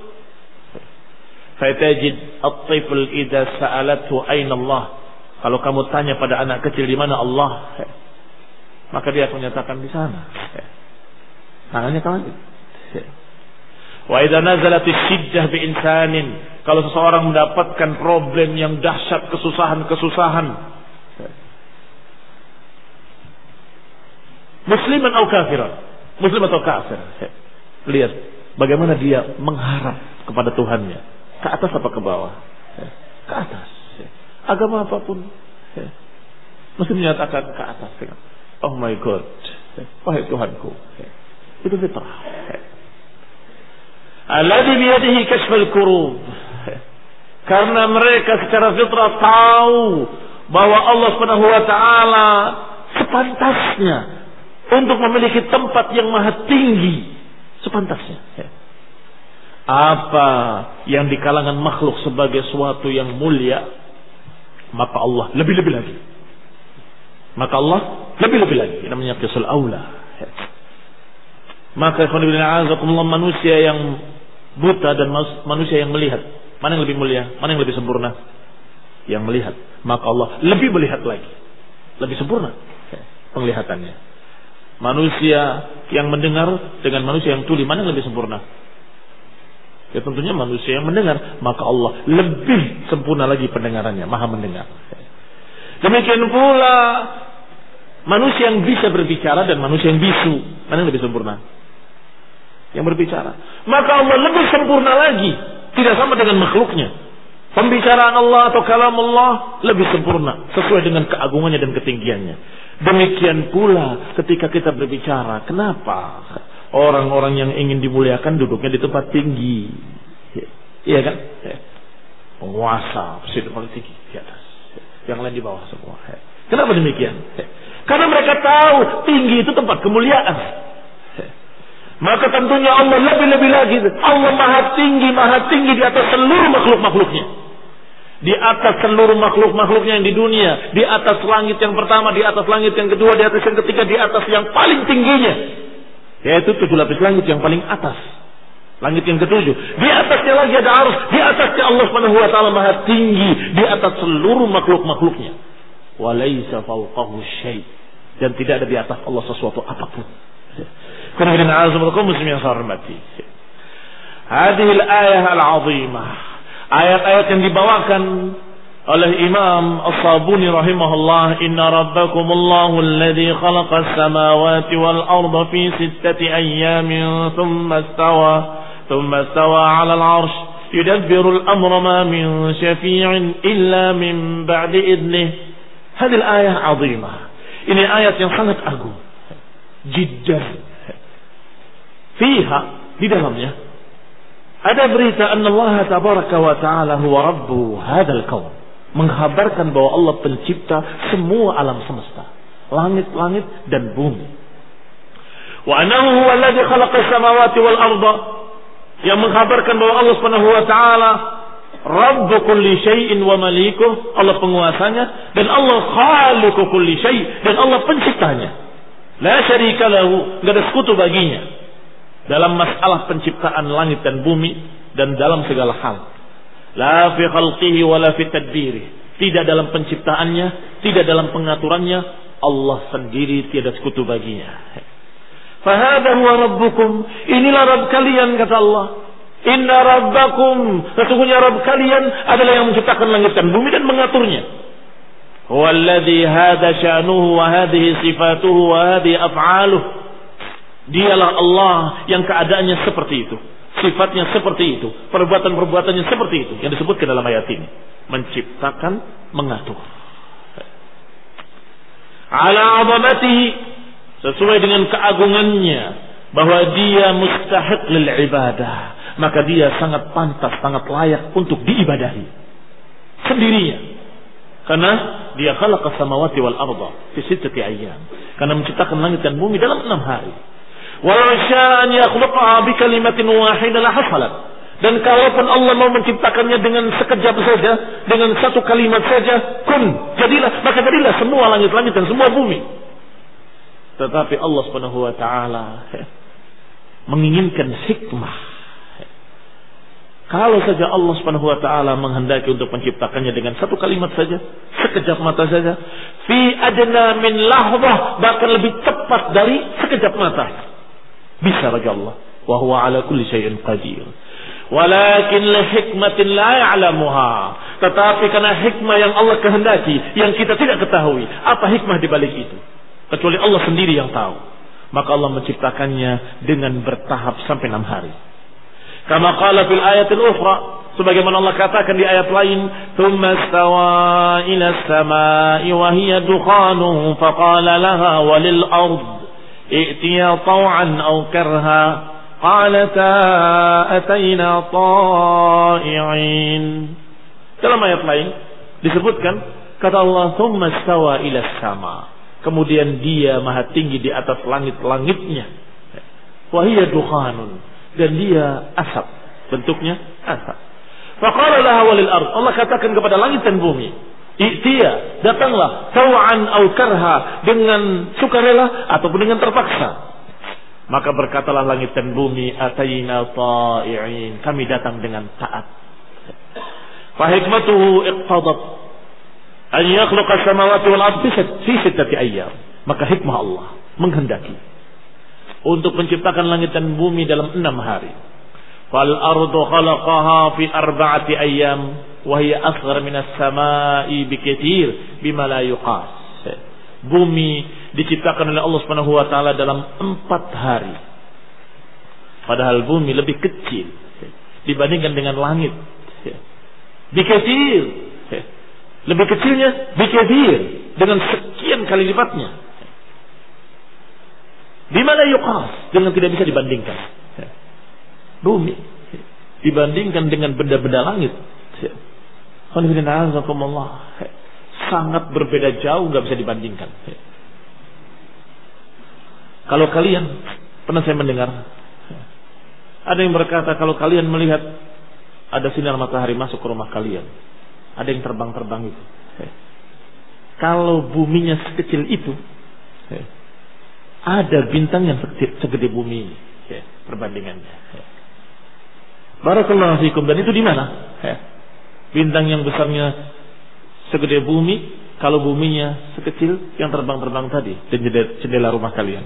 Fatajid at-tifl idza sa'alathu aina Allah. Kalau kamu tanya pada anak kecil di mana Allah, maka dia akan menyatakan di sana. Tangannya kawan. Wa idza nazalat ash-shiddah bi insanin, kalau seseorang mendapatkan problem yang dahsyat, kesusahan, musliman atau kafiran, muslim atau kafir, lihat bagaimana dia mengharap kepada Tuhannya, ke atas apa ke bawah? Ke atas. Agama apapun mesti menyatakan ke atas. Oh my God, wahai Tuhanku. Itu fitrah. Alladhi biyadihi kashfal kurub. Karena mereka secara fitrah tahu bahwa Allah Subhanahu wa taala sepantasnya untuk memiliki tempat yang maha tinggi, sepantasnya. Apa yang di kalangan makhluk sebagai suatu yang mulia, maka Allah lebih-lebih lagi. Maka Allah lebih-lebih lagi. Namanya qisul aula. Maka manusia yang buta dan manusia yang melihat, mana yang lebih mulia, mana yang lebih sempurna? Yang melihat. Maka Allah lebih melihat lagi, lebih sempurna penglihatannya. Manusia yang mendengar dengan manusia yang tuli, mana yang lebih sempurna? Ya tentunya manusia yang mendengar, maka Allah lebih sempurna lagi pendengarannya, maha mendengar. Demikian pula manusia yang bisa berbicara dan manusia yang bisu, mana yang lebih sempurna? Yang berbicara. Maka Allah lebih sempurna lagi, tidak sama dengan makhluknya. Pembicaraan Allah atau kalam Allah lebih sempurna sesuai dengan keagungannya dan ketinggiannya. Demikian pula ketika kita berbicara, kenapa orang-orang yang ingin dimuliakan duduknya di tempat tinggi? Iya kan? Penguasa, presiden paling tinggi di atas, yang lain di bawah semua. Kenapa demikian? Karena mereka tahu tinggi itu tempat kemuliaan. Maka tentunya Allah lebih-lebih lagi. Allah maha tinggi di atas seluruh makhluk-makhluknya. Di atas seluruh makhluk-makhluknya yang di dunia. Di atas langit yang pertama, di atas langit yang kedua, di atas yang ketiga, di atas yang paling tingginya. Yaitu 7 lapis langit yang paling atas. Langit yang ketujuh. Di atasnya lagi ada arus. Di atasnya Allah Subhanahu wa taala maha tinggi. Di atas seluruh makhluk-makhluknya. Walaysa fawqahu syai'. Dan tidak ada di atas Allah sesuatu apapun. Karena azamakum muslim yang saya hormati. Hadhihi al-ayah al-'azimah. Ayat-ayat yang dibawakan oleh Imam As-Sabuni rahimahullah, inna rabbakumullahu alladhi khalaqa as-samawati wal arda fi 6 ayyamin thumma istawa 'ala al-'arsh yudabbiru al-amra ma min syafi'in illa min ba'di idnih. Hadhihi al-ayah 'azimah. Ini ayat yang sangat agung. Jiddan. Fiha, di dalamnya ada berita anna Allah tabaraka wa ta'ala huwa rabbu hadzal kaun, menghabarkan bahwa Allah pencipta semua alam semesta. langit-langit dan bumi. Wa annahu huwa alladhi khalaqa as-samawati wal arda, yang mengkabarkan bahwa Allah Subhanahu wa taala Rabb kulli syai'in wa malikuh, Allah penguasanya, dan Allah khaliqu kulli syai', dan Allah penciptanya. La syarika lahu, enggak ada sekutu baginya dalam masalah penciptaan langit dan bumi dan dalam segala hal. La fi khalqihi wa la fi tadbirih, tidak dalam penciptaannya, tidak dalam pengaturannya, Allah sendiri tiada sekutu baginya. Fa hadha huwa rabbukum, inilah Rabb kalian, kata Allah. Inna rabbakum, sesungguhnya Rabb kalian adalah yang menciptakan langit dan bumi dan mengaturnya. Walladhi hadha sya'nuhu wa hadhihi sifatuhu wa hadhihi af'aluh. Dialah Allah yang keadaannya seperti itu, sifatnya seperti itu, perbuatan-perbuatannya seperti itu yang disebutkan dalam ayat ini. Menciptakan, mengatur. Ala 'azamatihi, sesuai dengan keagungannya, bahwa dia mustahiq lil ibadah, maka dia sangat pantas, sangat layak untuk diibadahi sendirinya. Karena dia khalaqa samawati wal arda fi 6 ayyam, karena menciptakan langit dan bumi dalam 6 hari. Wa sya'an yakhluqaha bi kalimatin wahidah la hasalat. Dan kalaupun Allah mau menciptakannya dengan sekejap saja, dengan satu kalimat saja, kun, jadilah, maka jadilah semua langit-langit dan semua bumi. Tetapi Allah Subhanahu wa taala menginginkan hikmah. Kalau saja Allah Subhanahu wa taala menghendaki untuk menciptakannya dengan satu kalimat saja, sekejap mata saja, fi adna min lahzah, bahkan lebih cepat dari sekejap mata, bisa bagi Allah. Wa huwa ala kulli syai'in qadir. Walakin li hikmatin la ya'lamuha, tetapi karena hikmah yang Allah kehendaki yang kita tidak ketahui, apa hikmah di balik itu? Kecuali Allah sendiri yang tahu. Maka Allah menciptakannya dengan bertahap sampai 6 hari. Kama qala fil ayatil ukhra, sebagaimana Allah katakan di ayat lain, "Tsumma istawa ila as-samaa'i wa hiya dukhanun faqala laha walil ard i'tiya taw'an aw karha qalata atayna ta'i'in." Dalam ayat lain disebutkan, kata Allah, "Tsumma istawa ila as-samaa", kemudian dia maha tinggi di atas langit-langitnya, wa hiya dukhanun, dan dia asap, bentuknya asap. Faqala laha walil ard, Allah katakan kepada langit dan bumi, i'tiya, datanglah, taw'an aw karha, dengan sukarela ataupun dengan terpaksa. Maka berkatalah langit dan bumi, atayna ta'i'in, kami datang dengan taat. Fa hikmatuhu iqtadat an yakhluqa as-samawati wal ard fi 6 ayyam. Maka hikmah Allah menghendaki untuk menciptakan langit dan bumi dalam 6 hari. Fal ardu khalaqaha fi 4 ayyam wa hiya asghar min as-samaa'i bikatsir bima la yuqas. Bumi diciptakan oleh Allah Subhanahu wa taala dalam 4 hari. Padahal bumi lebih kecil dibandingkan dengan langit. Bikatsir, lebih kecilnya bikatsir, dengan sekian kali lipatnya. Bimana yuqas, dengan tidak bisa dibandingkan. Bumi dibandingkan dengan benda-benda langit, sangat berbeda jauh, nggak bisa dibandingkan. Kalau kalian, pernah saya mendengar ada yang berkata, kalau kalian melihat ada sinar matahari masuk ke rumah kalian, ada yang terbang-terbang itu, kalau buminya sekecil itu, ada bintang yang segede bumi ini, perbandingannya. Barakallahu fikum. Dan itu di mana? Bintang yang besarnya segede bumi, kalau buminya sekecil yang terbang-terbang tadi dan jendela rumah kalian.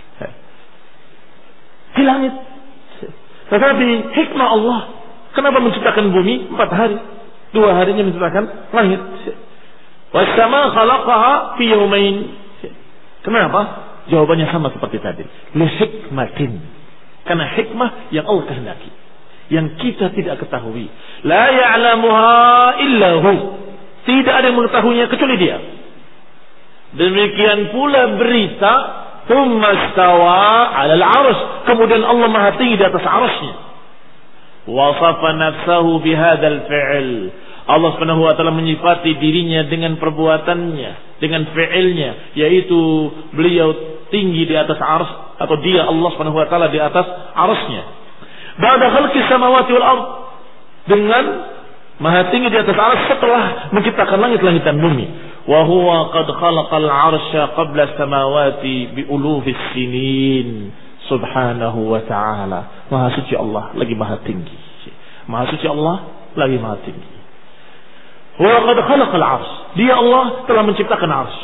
Di langit. Tetapi hikmah Allah, kenapa menciptakan bumi 4 hari? 2 harinya menciptakan langit. Was-samaa khalaqaha fi yawmain. Kenapa? Jawabannya sama seperti tadi. Li hikmatin. Karena hikmah yang Allah kehendaki, yang kita tidak ketahui. La ya'lamuha illa hu. Tidak ada yang mengetahuinya kecuali dia. Demikian pula berita, tsumma istawa 'alal 'arsy, kemudian Allah Maha tinggi di atas 'arsy-Nya. Wasafa nafsahu bihadzal fi'l. Allah Subhanahu wa taala menyifati dirinya dengan perbuatannya. dengan fi'ilnya, yaitu beliau tinggi di atas arsy, atau dia Allah Subhanahu wa taala di atas arsy-Nya. Ba'da khalqis samawati wal ard, dengan maha tinggi di atas arsy setelah menciptakan langit-langit dan bumi. Wa huwa qad khalaqal arsya qabla samawati bi ulufis sinin. Subhanahu wa ta'ala. Maha suci Allah lagi maha tinggi. Maha suci Allah lagi maha tinggi. Wa qad khalaqal arsy. Dia Allah telah menciptakan arsy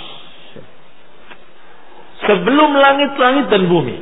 sebelum langit-langit dan bumi.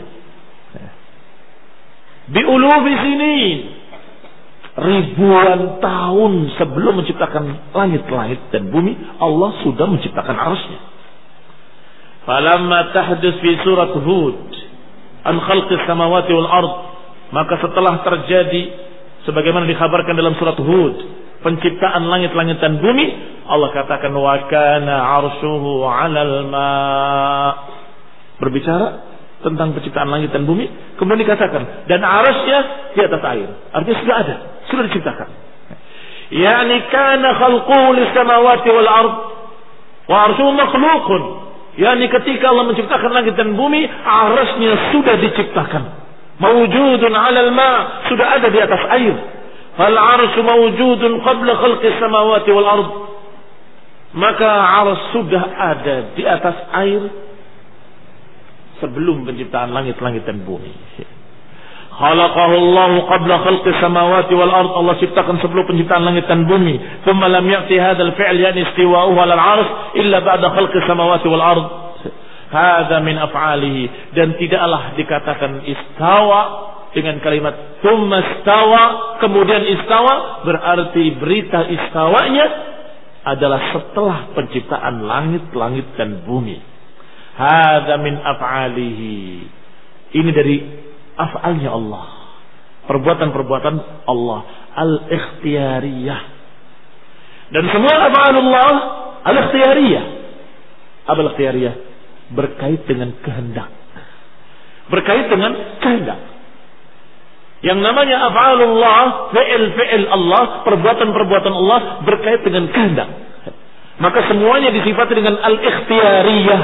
Bi ulufi sinin, ribuan tahun sebelum menciptakan langit-langit dan bumi, Allah sudah menciptakan arsy-Nya. Falamma tahdits fi surat Hud an khalqis samawati wal ard, maka setelah terjadi sebagaimana dikhabarkan dalam surat Hud, penciptaan langit-langit dan bumi, Allah katakan wa kana 'arshuhu 'alal ma'. Berbicara tentang penciptaan langit dan bumi, kemudian dikatakan dan arsy-Nya di atas air. Artinya sudah ada, sudah diciptakan. Yani kana khalquhu lis samawati wal ard wa 'arshuhu makhluqun. Yani ketika Allah menciptakan langit dan bumi, arsy-Nya sudah diciptakan. Mawjudun 'alal ma', sudah ada di atas air. Fal 'arsyu mawjudun qabla khalqis samawati wal ard. Maka arsy sudah ada di atas air sebelum penciptaan langit-langit dan bumi. Khalaqahu Allah qabla khalqis samawati wal ard. Allah ciptakan sebelum penciptaan langit dan bumi. Thumma lam ya'ti hadzal fi'l yani istiwa'uhu 'ala al-'arsy illa ba'da khalqis samawati wal ard. Hadza min af'alihi, dan tidaklah dikatakan istawa dengan kalimat thumma istawa, kemudian istawa, berarti berita istawanya adalah setelah penciptaan langit-langit dan bumi. Hadza min af'alihi. Ini dari af'alnya Allah, perbuatan-perbuatan Allah al-ikhtiyariyah. Dan semua af'alullah al-ikhtiyariyah. Apa al-ikhtiyariyah? Berkait dengan kehendak. Berkait dengan kehendak. Yang namanya af'alullah, fi'il Allah, perbuatan-perbuatan Allah berkait dengan kehendak. Maka semuanya disifati dengan al-ikhtiyariyah.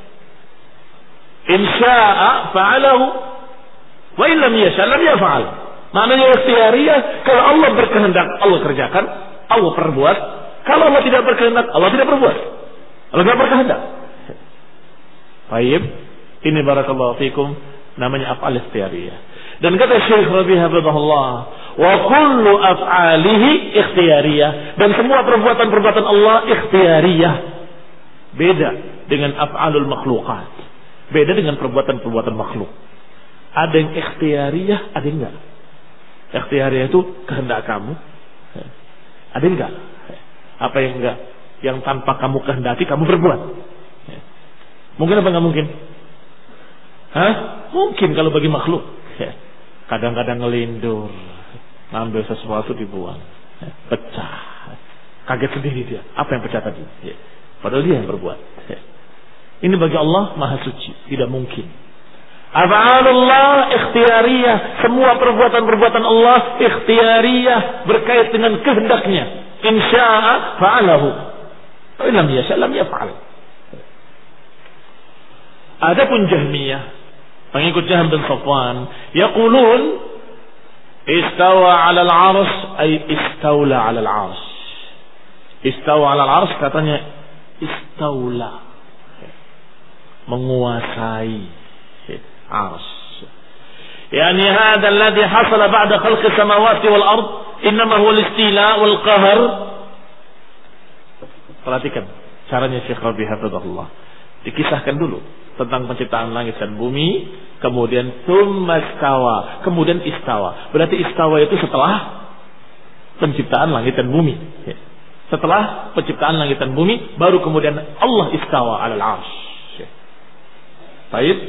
In syaa fa'alahu wa in lam yasha lam yaf'al. Maknanya ikhtiyariyah, kalau Allah berkehendak Allah kerjakan, Allah perbuat. Kalau Allah tidak berkehendak Allah tidak perbuat. Allah tidak berkehendak. Baik, ini barakallahu fikum namanya af'al ikhtiyariyah. Dan kata Syekh Rabi' hafizahullah, wa kullu af'alihi ikhtiyariyah, dan semua perbuatan-perbuatan Allah ikhtiyariyah. Beda dengan af'alul makhluqat. Beda dengan perbuatan-perbuatan makhluk. Ada yang ikhtiyariyah, ada yang enggak. Ikhtiyariyah itu kehendak kamu. Ada yang enggak? Apa yang enggak? Yang tanpa kamu kehendaki kamu berbuat. Mungkin apa enggak mungkin? Hah? Mungkin kalau bagi makhluk. Kadang-kadang ngelindur, ngambil sesuatu dibuang, pecah. Kaget sendiri dia. Apa yang pecah tadi? Padahal dia yang berbuat. Ini bagi Allah maha suci, tidak mungkin. Af'alullah ikhtiyariyah, semua perbuatan-perbuatan Allah ikhtiyariyah, berkait dengan kehendaknya. In syaa fa'alahu, wa in lam yasha lam yaf'al. Adapun Jahmiyah, pengikut Jahm bin Safwan, yaqulun istawa 'ala al-'arsy ay istawla 'ala al-'arsy. Istawa 'ala al-'arsy katanya istawla, menguasai arsy. Yani hadha alladhi hasala ba'da khalqis samawati wal ard innama huwa al-istila wal qahr. Perhatikan caranya Syekh Rabi' hafizahullah. Dikisahkan dulu tentang penciptaan langit dan bumi, kemudian tsumma istawa, kemudian istawa. Berarti istawa itu setelah penciptaan langit dan bumi. Setelah penciptaan langit dan bumi baru kemudian Allah istawa 'alal 'arsy. Baik.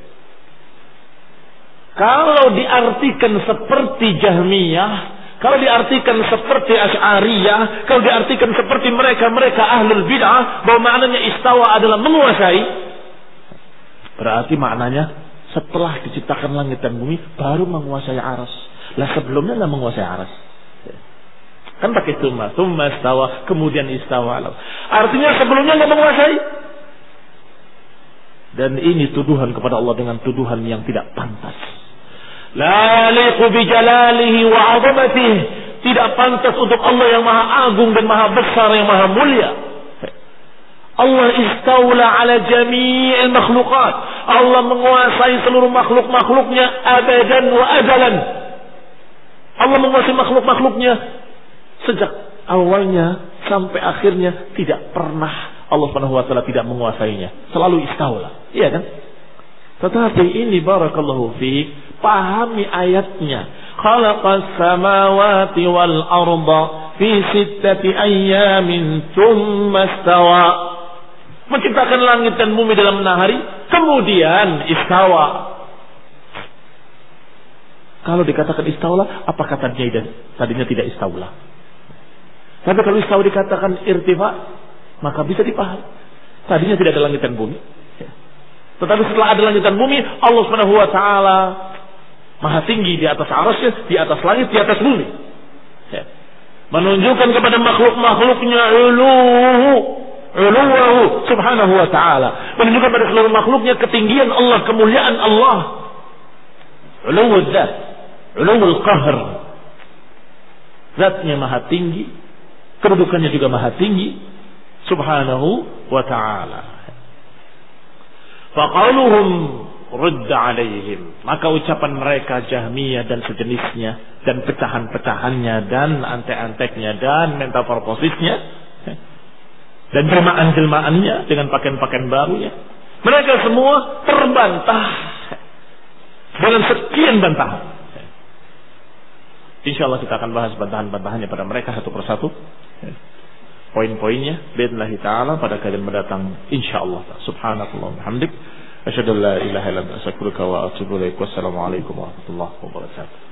Kalau diartikan seperti Jahmiyah, kalau diartikan seperti Asy'ariyah, kalau diartikan seperti mereka ahlul bid'ah, bahwa maknanya istawa adalah menguasai, berarti maknanya setelah diciptakan langit dan bumi baru menguasai arsy. Lah sebelumnya enggak menguasai arsy. Kan pakai tsumma istawa, kemudian istawa. Artinya sebelumnya enggak menguasai. Dan ini tuduhan kepada Allah dengan tuduhan yang tidak pantas. La yaliqu bi jalalihi wa 'azamatihi. Tidak pantas untuk Allah yang maha agung dan maha besar, yang maha mulia. Allah istaula ala jami'il makhluqat. Allah menguasai seluruh makhluk-makhluknya abadan wa ajalan. Allah menguasai makhluk-makhluknya sejak awalnya sampai akhirnya. Tidak pernah Allah Subhanahu wa taala tidak menguasainya. Selalu istaula. Iya kan? Tetapi ini barakallahu fiik, pahami ayatnya. Khalaqas samawati wal arda fi sittati ayyamin tsumma istawa. Menciptakan langit dan bumi dalam 6 hari, kemudian istawa. Kalau dikatakan istaula, apa katanya tadinya tidak istaula? Tapi kalau istawa dikatakan irtifa, maka bisa dipahami. Tadinya tidak ada langit dan bumi. Tetapi setelah ada langit dan bumi, Allah Subhanahu wa taala maha tinggi di atas arasy, di atas langit, di atas bumi. Menunjukkan kepada makhluk-makhluknya uluhu subhanahu wa ta'ala. Menunjukkan pada seluruh makhluknya ketinggian Allah, kemuliaan Allah. Uluhu dzat, uluhul qahr. Zatnya maha tinggi, kedudukannya juga maha tinggi, subhanahu wa ta'ala. Faqaluhum rudda alaihim. Maka ucapan mereka Jahmiyah dan sejenisnya, dan pecahan-pecahannya, dan antek-anteknya, dan metaforposisnya, dan jelmaan-jelmaannya dengan pakaian-pakaian barunya, mereka semua terbantah dengan sekian bantahan. Insyaallah kita akan bahas bantahan-bantahannya pada mereka satu persatu, poin-poinnya biidznillah taala pada kalian mendatang insyaallah. Subhanakallah wa bihamdik, asyhadu an la ilaha illa anta astaghfiruka wa atubu ilaik. Wassalamualaikum warahmatullahi wabarakatuh.